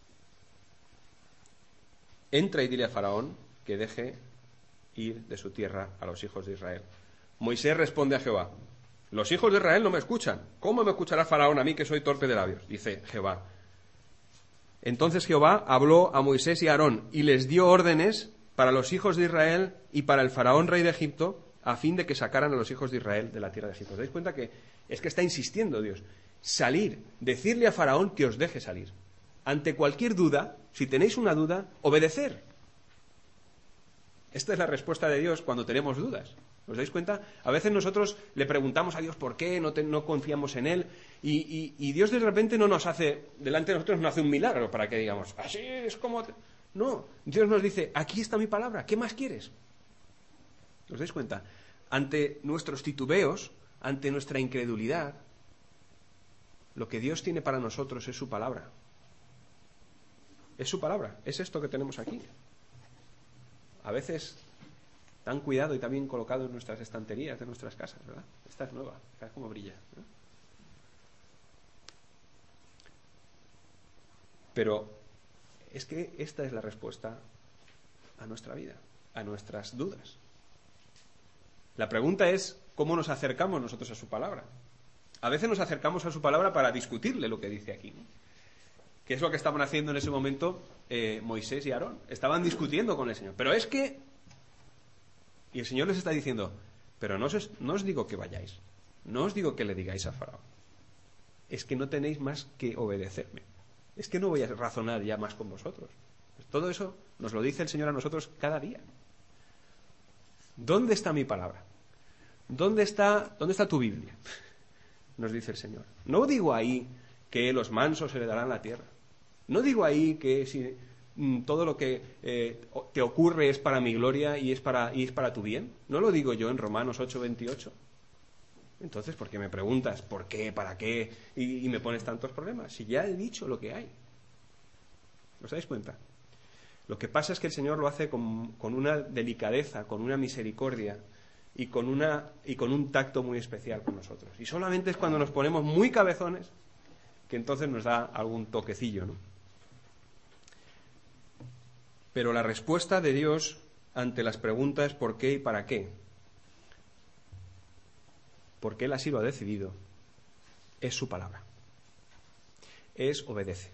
B: entra y dile a Faraón que deje ir de su tierra a los hijos de Israel. Moisés responde a Jehová: los hijos de Israel no me escuchan. ¿Cómo me escuchará Faraón a mí que soy torpe de labios? Dice Jehová. Entonces Jehová habló a Moisés y a Aarón y les dio órdenes para los hijos de Israel y para el Faraón rey de Egipto, a fin de que sacaran a los hijos de Israel de la tierra de Egipto. ¿Os dais cuenta que es que está insistiendo Dios? Salir, decirle a Faraón que os deje salir. Ante cualquier duda, si tenéis una duda, obedecer. Esta es la respuesta de Dios cuando tenemos dudas. ¿Os dais cuenta? A veces nosotros le preguntamos a Dios por qué, no, te, no confiamos en Él, y, y, y Dios de repente no nos hace, delante de nosotros no hace un milagro para que digamos, así es como... Te... No, Dios nos dice, aquí está mi palabra, ¿qué más quieres? ¿Os dais cuenta? Ante nuestros titubeos, ante nuestra incredulidad, lo que Dios tiene para nosotros es su palabra. Es su palabra, es esto que tenemos aquí. A veces tan cuidado y tan bien colocado en nuestras estanterías de nuestras casas, ¿verdad? Esta es nueva, ¿sabes cómo brilla? ¿No? Pero es que esta es la respuesta a nuestra vida, a nuestras dudas. La pregunta es, ¿cómo nos acercamos nosotros a su palabra? A veces nos acercamos a su palabra para discutirle lo que dice aquí, ¿no? Que es lo que estaban haciendo en ese momento eh, Moisés y Aarón. Estaban discutiendo con el Señor. Pero es que... Y el Señor les está diciendo, pero no os, no os digo que vayáis, no os digo que le digáis a Faraón. Es que no tenéis más que obedecerme. Es que no voy a razonar ya más con vosotros. Pues todo eso nos lo dice el Señor a nosotros cada día. ¿Dónde está mi palabra? ¿Dónde está, dónde está tu Biblia? Nos dice el Señor. No digo ahí que los mansos heredarán la tierra. No digo ahí que si mm, todo lo que eh, te ocurre es para mi gloria y es para, y es para tu bien. No lo digo yo en Romanos ocho veintiocho. Entonces, ¿por qué me preguntas por qué, para qué y, y me pones tantos problemas? Si ya he dicho lo que hay. ¿Os dais cuenta? Lo que pasa es que el Señor lo hace con, con una delicadeza, con una misericordia y con, una, y con un tacto muy especial con nosotros. Y solamente es cuando nos ponemos muy cabezones que entonces nos da algún toquecillo, ¿no? Pero la respuesta de Dios ante las preguntas ¿por qué y para qué? Porque Él así lo ha decidido, es su palabra. Es obedece.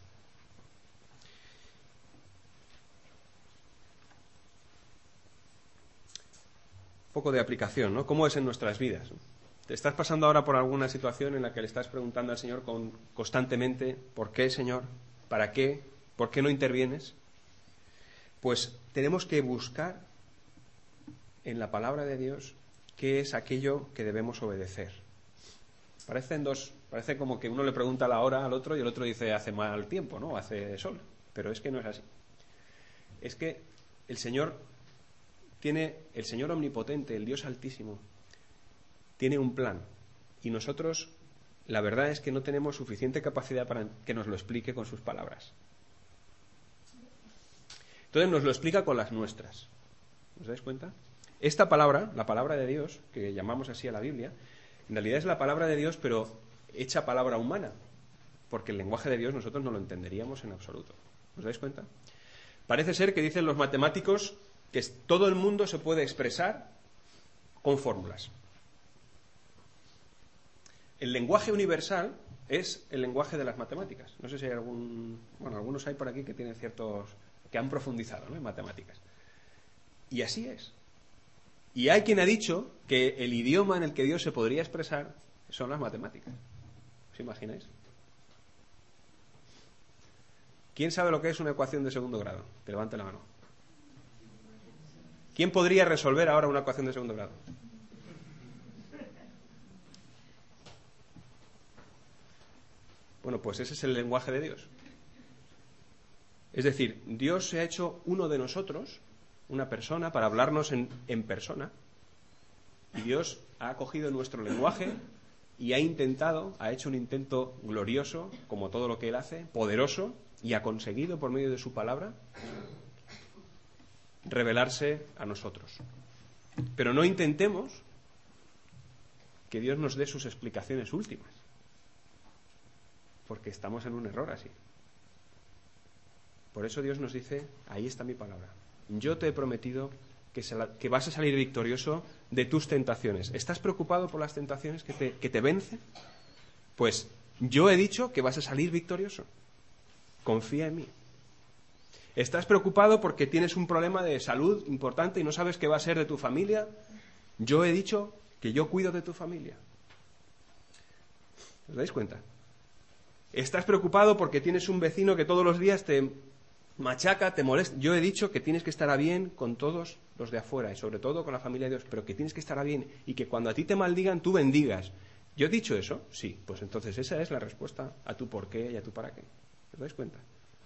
B: Un poco de aplicación, ¿no? ¿Cómo es en nuestras vidas? ¿Te estás pasando ahora por alguna situación en la que le estás preguntando al Señor con, constantemente ¿por qué, Señor? ¿Para qué? ¿Por qué no intervienes? Pues tenemos que buscar en la palabra de Dios qué es aquello que debemos obedecer. Parecen dos, parece como que uno le pregunta la hora al otro y el otro dice hace mal tiempo, ¿no? Hace sol. Pero es que no es así. Es que el Señor tiene, el Señor omnipotente, el Dios altísimo, tiene un plan. Y nosotros, la verdad es que no tenemos suficiente capacidad para que nos lo explique con sus palabras. Entonces nos lo explica con las nuestras. ¿Os dais cuenta? Esta palabra, la palabra de Dios, que llamamos así a la Biblia, en realidad es la palabra de Dios, pero hecha palabra humana, porque el lenguaje de Dios nosotros no lo entenderíamos en absoluto. ¿Os dais cuenta? Parece ser que dicen los matemáticos que todo el mundo se puede expresar con fórmulas. El lenguaje universal es el lenguaje de las matemáticas. No sé si hay algún... Bueno, algunos hay por aquí que tienen ciertos... que han profundizado, ¿no?, en matemáticas. Y así es. Y hay quien ha dicho que el idioma en el que Dios se podría expresar son las matemáticas. ¿Os imagináis? ¿Quién sabe lo que es una ecuación de segundo grado? Que levante la mano. ¿Quién podría resolver ahora una ecuación de segundo grado? Bueno, pues ese es el lenguaje de Dios. Es decir, Dios se ha hecho uno de nosotros, una persona, para hablarnos en, en persona. Y Dios ha cogido nuestro lenguaje y ha intentado, ha hecho un intento glorioso, como todo lo que Él hace, poderoso, y ha conseguido, por medio de su palabra, revelarse a nosotros. Pero no intentemos que Dios nos dé sus explicaciones últimas, porque estamos en un error así. Por eso Dios nos dice, ahí está mi palabra. Yo te he prometido que, se la, que vas a salir victorioso de tus tentaciones. ¿Estás preocupado por las tentaciones que te, que te vencen? Pues yo he dicho que vas a salir victorioso. Confía en mí. ¿Estás preocupado porque tienes un problema de salud importante y no sabes qué va a ser de tu familia? Yo he dicho que yo cuido de tu familia. ¿Os dais cuenta? ¿Estás preocupado porque tienes un vecino que todos los días te machaca, te molesta? Yo he dicho que tienes que estar a bien con todos los de afuera y sobre todo con la familia de Dios, pero que tienes que estar a bien y que cuando a ti te maldigan, tú bendigas. ¿Yo he dicho eso? Sí. Pues entonces esa es la respuesta a tu por qué y a tu para qué. ¿Os dais cuenta?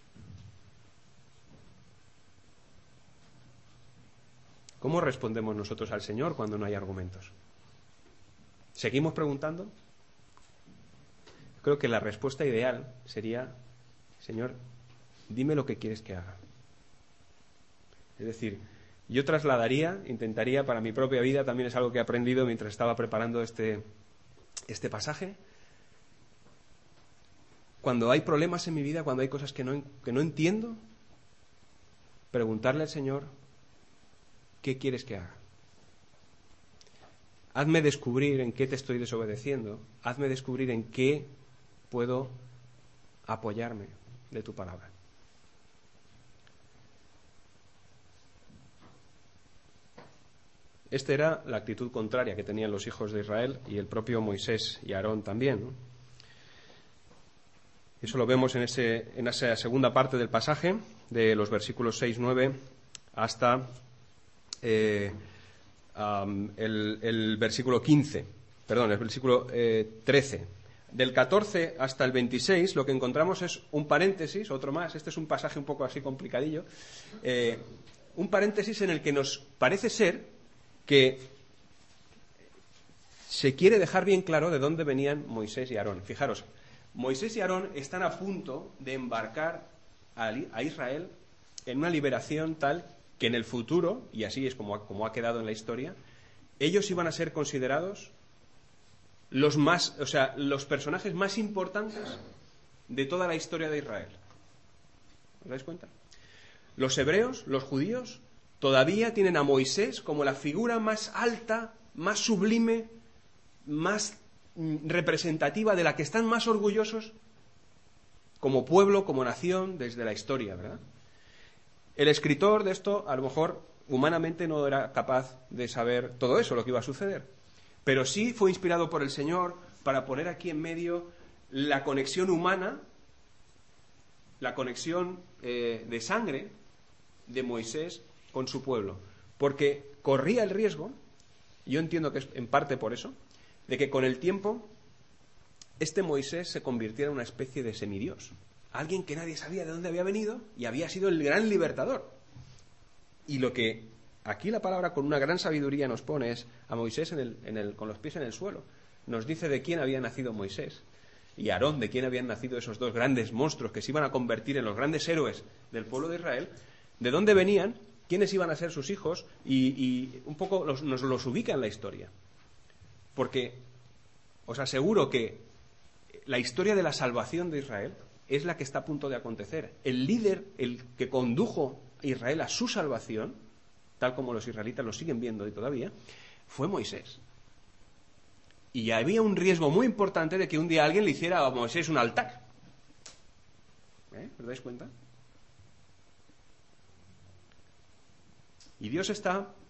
B: ¿Cómo respondemos nosotros al Señor cuando no hay argumentos? ¿Seguimos preguntando? Creo que la respuesta ideal sería, Señor, dime lo que quieres que haga. Es decir, yo trasladaría, intentaría para mi propia vida, también es algo que he aprendido mientras estaba preparando este, este pasaje. Cuando hay problemas en mi vida, cuando hay cosas que no, que no entiendo, preguntarle al Señor, ¿qué quieres que haga? Hazme descubrir en qué te estoy desobedeciendo, hazme descubrir en qué puedo apoyarme de tu palabra. Esta era la actitud contraria que tenían los hijos de Israel y el propio Moisés y Aarón también, ¿no? Eso lo vemos en, ese, en esa segunda parte del pasaje, de los versículos seis, nueve hasta eh, um, el, el versículo quince, perdón, el versículo eh, trece. Del catorce hasta el veintiséis lo que encontramos es un paréntesis, otro más, este es un pasaje un poco así complicadillo, eh, un paréntesis en el que nos parece ser que se quiere dejar bien claro de dónde venían Moisés y Aarón. Fijaros, Moisés y Aarón están a punto de embarcar a Israel en una liberación tal que en el futuro, y así es como, como ha quedado en la historia, ellos iban a ser considerados los más, o sea, los personajes más importantes de toda la historia de Israel. ¿Os dais cuenta? Los hebreos, los judíos, todavía tienen a Moisés como la figura más alta, más sublime, más representativa, de la que están más orgullosos como pueblo, como nación, desde la historia, ¿verdad? El escritor de esto, a lo mejor, humanamente no era capaz de saber todo eso, lo que iba a suceder. Pero sí fue inspirado por el Señor para poner aquí en medio la conexión humana, la conexión eh, de sangre de Moisés con su pueblo. Porque corría el riesgo, yo entiendo que es en parte por eso, de que con el tiempo este Moisés se convirtiera en una especie de semidios. Alguien que nadie sabía de dónde había venido y había sido el gran libertador. Y lo que aquí la palabra con una gran sabiduría nos pone es a Moisés en el, en el, con los pies en el suelo. Nos dice de quién había nacido Moisés y Aarón, de quién habían nacido esos dos grandes monstruos que se iban a convertir en los grandes héroes del pueblo de Israel, de dónde venían, quiénes iban a ser sus hijos y, y un poco los, nos los ubica en la historia. Porque os aseguro que la historia de la salvación de Israel es la que está a punto de acontecer. El líder, el que condujo a Israel a su salvación, tal como los israelitas lo siguen viendo y todavía, fue Moisés. Y había un riesgo muy importante de que un día alguien le hiciera a Moisés un altar. ¿Eh? ¿Os dais cuenta? Y Dios está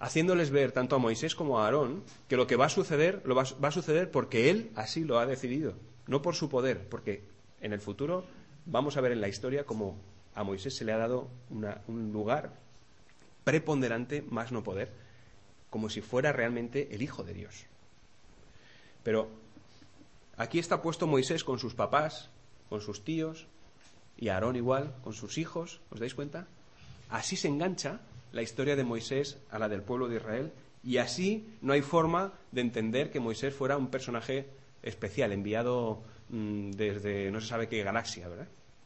B: haciéndoles ver tanto a Moisés como a Aarón que lo que va a suceder, lo va, va a suceder porque él así lo ha decidido, no por su poder, porque en el futuro vamos a ver en la historia cómo a Moisés se le ha dado una, un lugar preponderante, más no poder, como si fuera realmente el Hijo de Dios. Pero aquí está puesto Moisés con sus papás, con sus tíos, y Aarón igual, con sus hijos, ¿os dais cuenta? Así se engancha la historia de Moisés a la del pueblo de Israel, y así no hay forma de entender que Moisés fuera un personaje especial, enviado mmm, desde no se sabe qué galaxia, ¿verdad?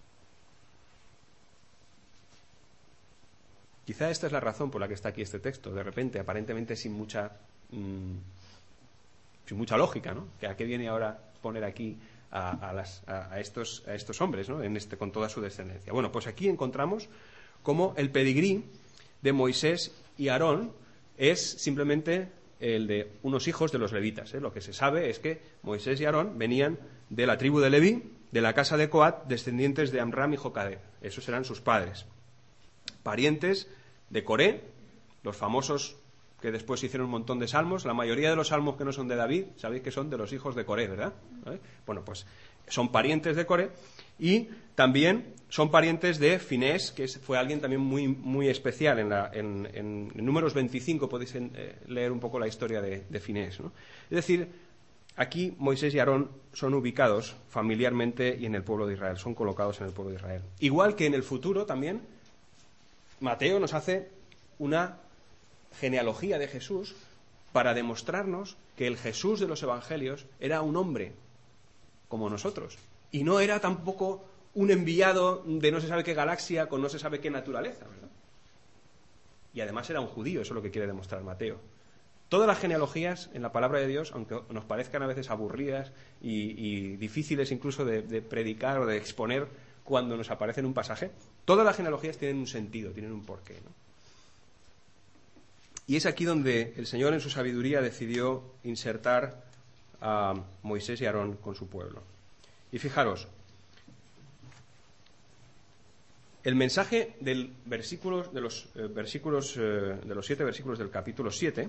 B: Quizá esta es la razón por la que está aquí este texto, de repente, aparentemente sin mucha mmm, sin mucha lógica, ¿no? Que ¿a qué viene ahora poner aquí a, a, las, a, a, estos, a estos hombres, ¿no? En este, con toda su descendencia? Bueno, pues aquí encontramos cómo el pedigrí de Moisés y Aarón es simplemente el de unos hijos de los levitas, ¿eh? Lo que se sabe es que Moisés y Aarón venían de la tribu de Leví, de la casa de Coat, descendientes de Amram y Jocadé. Esos eran sus padres. Parientes de Coré, los famosos que después hicieron un montón de salmos. La mayoría de los salmos que no son de David, sabéis que son de los hijos de Coré, ¿verdad? ¿Eh? Bueno, pues son parientes de Coré y también son parientes de Finés, que fue alguien también muy, muy especial. En, la, en, en, en Números veinticinco podéis eh, leer un poco la historia de, de Finés, ¿no? Es decir, aquí Moisés y Aarón son ubicados familiarmente y en el pueblo de Israel, son colocados en el pueblo de Israel. Igual que en el futuro también, Mateo nos hace una genealogía de Jesús para demostrarnos que el Jesús de los evangelios era un hombre como nosotros y no era tampoco un enviado de no se sabe qué galaxia con no se sabe qué naturaleza, ¿verdad? Y además era un judío, eso es lo que quiere demostrar Mateo. Todas las genealogías en la palabra de Dios, aunque nos parezcan a veces aburridas y, y difíciles incluso de, de predicar o de exponer cuando nos aparece en un pasaje, todas las genealogías tienen un sentido, tienen un porqué, ¿no? Y es aquí donde el Señor en su sabiduría decidió insertar a Moisés y Aarón con su pueblo. Y fijaros, el mensaje del versículo, de los eh, versículos, eh, de los siete versículos del capítulo siete,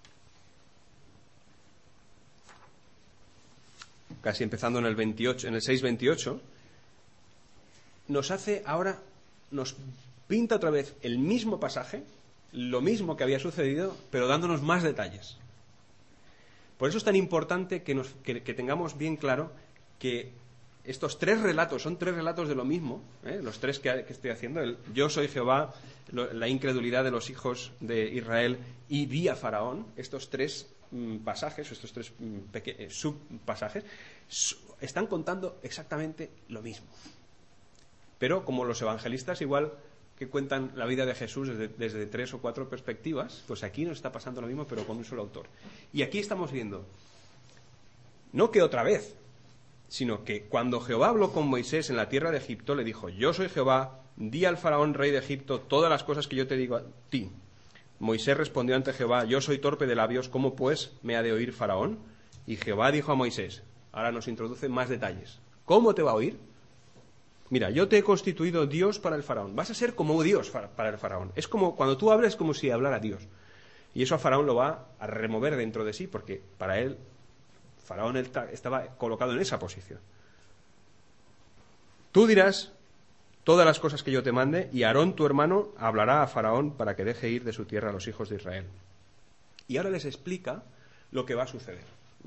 B: casi empezando en el veintiocho, en el seis veintiocho, nos hace ahora, nos pinta otra vez el mismo pasaje, lo mismo que había sucedido, pero dándonos más detalles. Por eso es tan importante que, nos, que, que tengamos bien claro que estos tres relatos son tres relatos de lo mismo, ¿eh? Los tres que, que estoy haciendo, el yo soy Jehová, lo, la incredulidad de los hijos de Israel y vi a Faraón, estos tres mm, pasajes, estos tres mm, peque- subpasajes, su, están contando exactamente lo mismo. Pero como los evangelistas igual que cuentan la vida de Jesús desde, desde tres o cuatro perspectivas, pues aquí nos está pasando lo mismo, pero con un solo autor. Y aquí estamos viendo, no que otra vez, sino que cuando Jehová habló con Moisés en la tierra de Egipto, le dijo, yo soy Jehová, di al faraón rey de Egipto todas las cosas que yo te digo a ti. Moisés respondió ante Jehová, yo soy torpe de labios, ¿cómo pues me ha de oír faraón? Y Jehová dijo a Moisés, ahora nos introduce más detalles, ¿cómo te va a oír? Mira, yo te he constituido Dios para el faraón. Vas a ser como Dios para el faraón. Es como cuando tú hablas, como si hablara Dios. Y eso a faraón lo va a remover dentro de sí, porque para él, faraón estaba colocado en esa posición. Tú dirás todas las cosas que yo te mande, y Aarón, tu hermano, hablará a faraón para que deje ir de su tierra a los hijos de Israel. Y ahora les explica lo que va a suceder.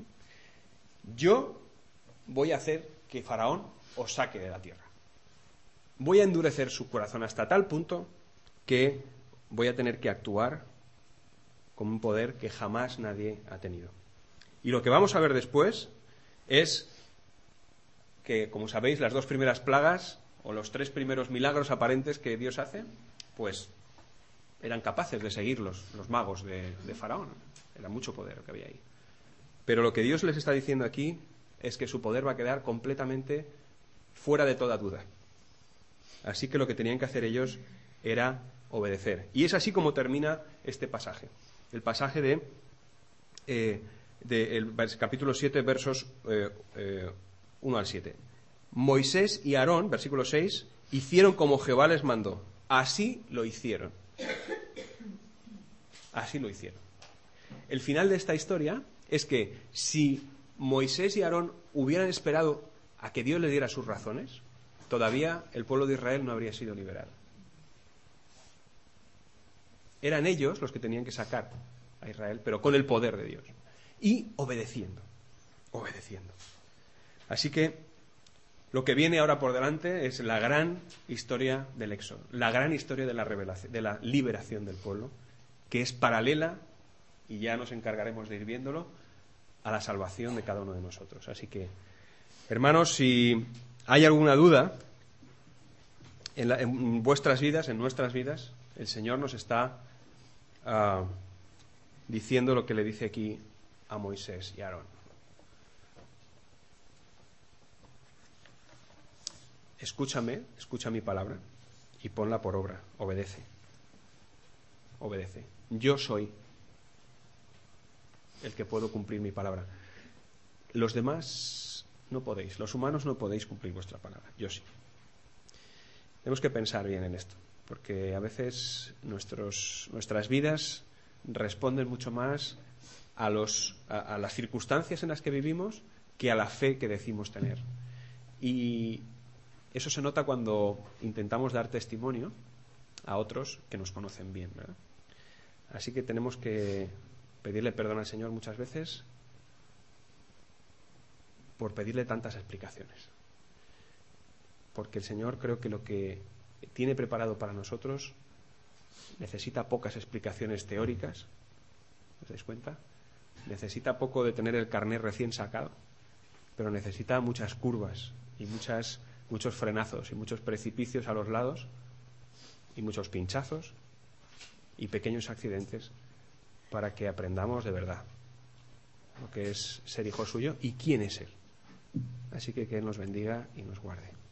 B: Yo voy a hacer que faraón os saque de la tierra. Voy a endurecer su corazón hasta tal punto que voy a tener que actuar con un poder que jamás nadie ha tenido. Y lo que vamos a ver después es que, como sabéis, las dos primeras plagas o los tres primeros milagros aparentes que Dios hace, pues eran capaces de seguirlos los magos de, de Faraón. Era mucho poder lo que había ahí. Pero lo que Dios les está diciendo aquí es que su poder va a quedar completamente fuera de toda duda. Así que lo que tenían que hacer ellos era obedecer. Y es así como termina este pasaje. El pasaje de, eh, de el capítulo siete, versos eh, eh, uno al siete. Moisés y Aarón, versículo seis, hicieron como Jehová les mandó. Así lo hicieron. así lo hicieron. El final de esta historia es que si Moisés y Aarón hubieran esperado a que Dios les diera sus razones, todavía el pueblo de Israel no habría sido liberado. Eran ellos los que tenían que sacar a Israel, pero con el poder de Dios. Y obedeciendo, obedeciendo. Así que lo que viene ahora por delante es la gran historia del Éxodo, la gran historia de la revelación, de la liberación del pueblo, que es paralela, y ya nos encargaremos de ir viéndolo, a la salvación de cada uno de nosotros. Así que, hermanos, si hay alguna duda en, la, en vuestras vidas, en nuestras vidas, el Señor nos está uh, diciendo lo que le dice aquí a Moisés y a Aarón. Escúchame, escucha mi palabra y ponla por obra. Obedece. Obedece. Yo soy el que puedo cumplir mi palabra. Los demás no podéis. Los humanos no podéis cumplir vuestra palabra. Yo sí. Tenemos que pensar bien en esto, porque a veces nuestros, nuestras vidas responden mucho más a, los, a, a las circunstancias en las que vivimos que a la fe que decimos tener. Y eso se nota cuando intentamos dar testimonio a otros que nos conocen bien, ¿verdad? Así que tenemos que pedirle perdón al Señor muchas veces por pedirle tantas explicaciones. Porque el Señor, creo que lo que tiene preparado para nosotros necesita pocas explicaciones teóricas. ¿Os dais cuenta? Necesita poco de tener el carnet recién sacado, pero necesita muchas curvas y muchas, muchos frenazos y muchos precipicios a los lados y muchos pinchazos y pequeños accidentes para que aprendamos de verdad lo que es ser hijo suyo y quién es Él. Así que que Él nos bendiga y nos guarde.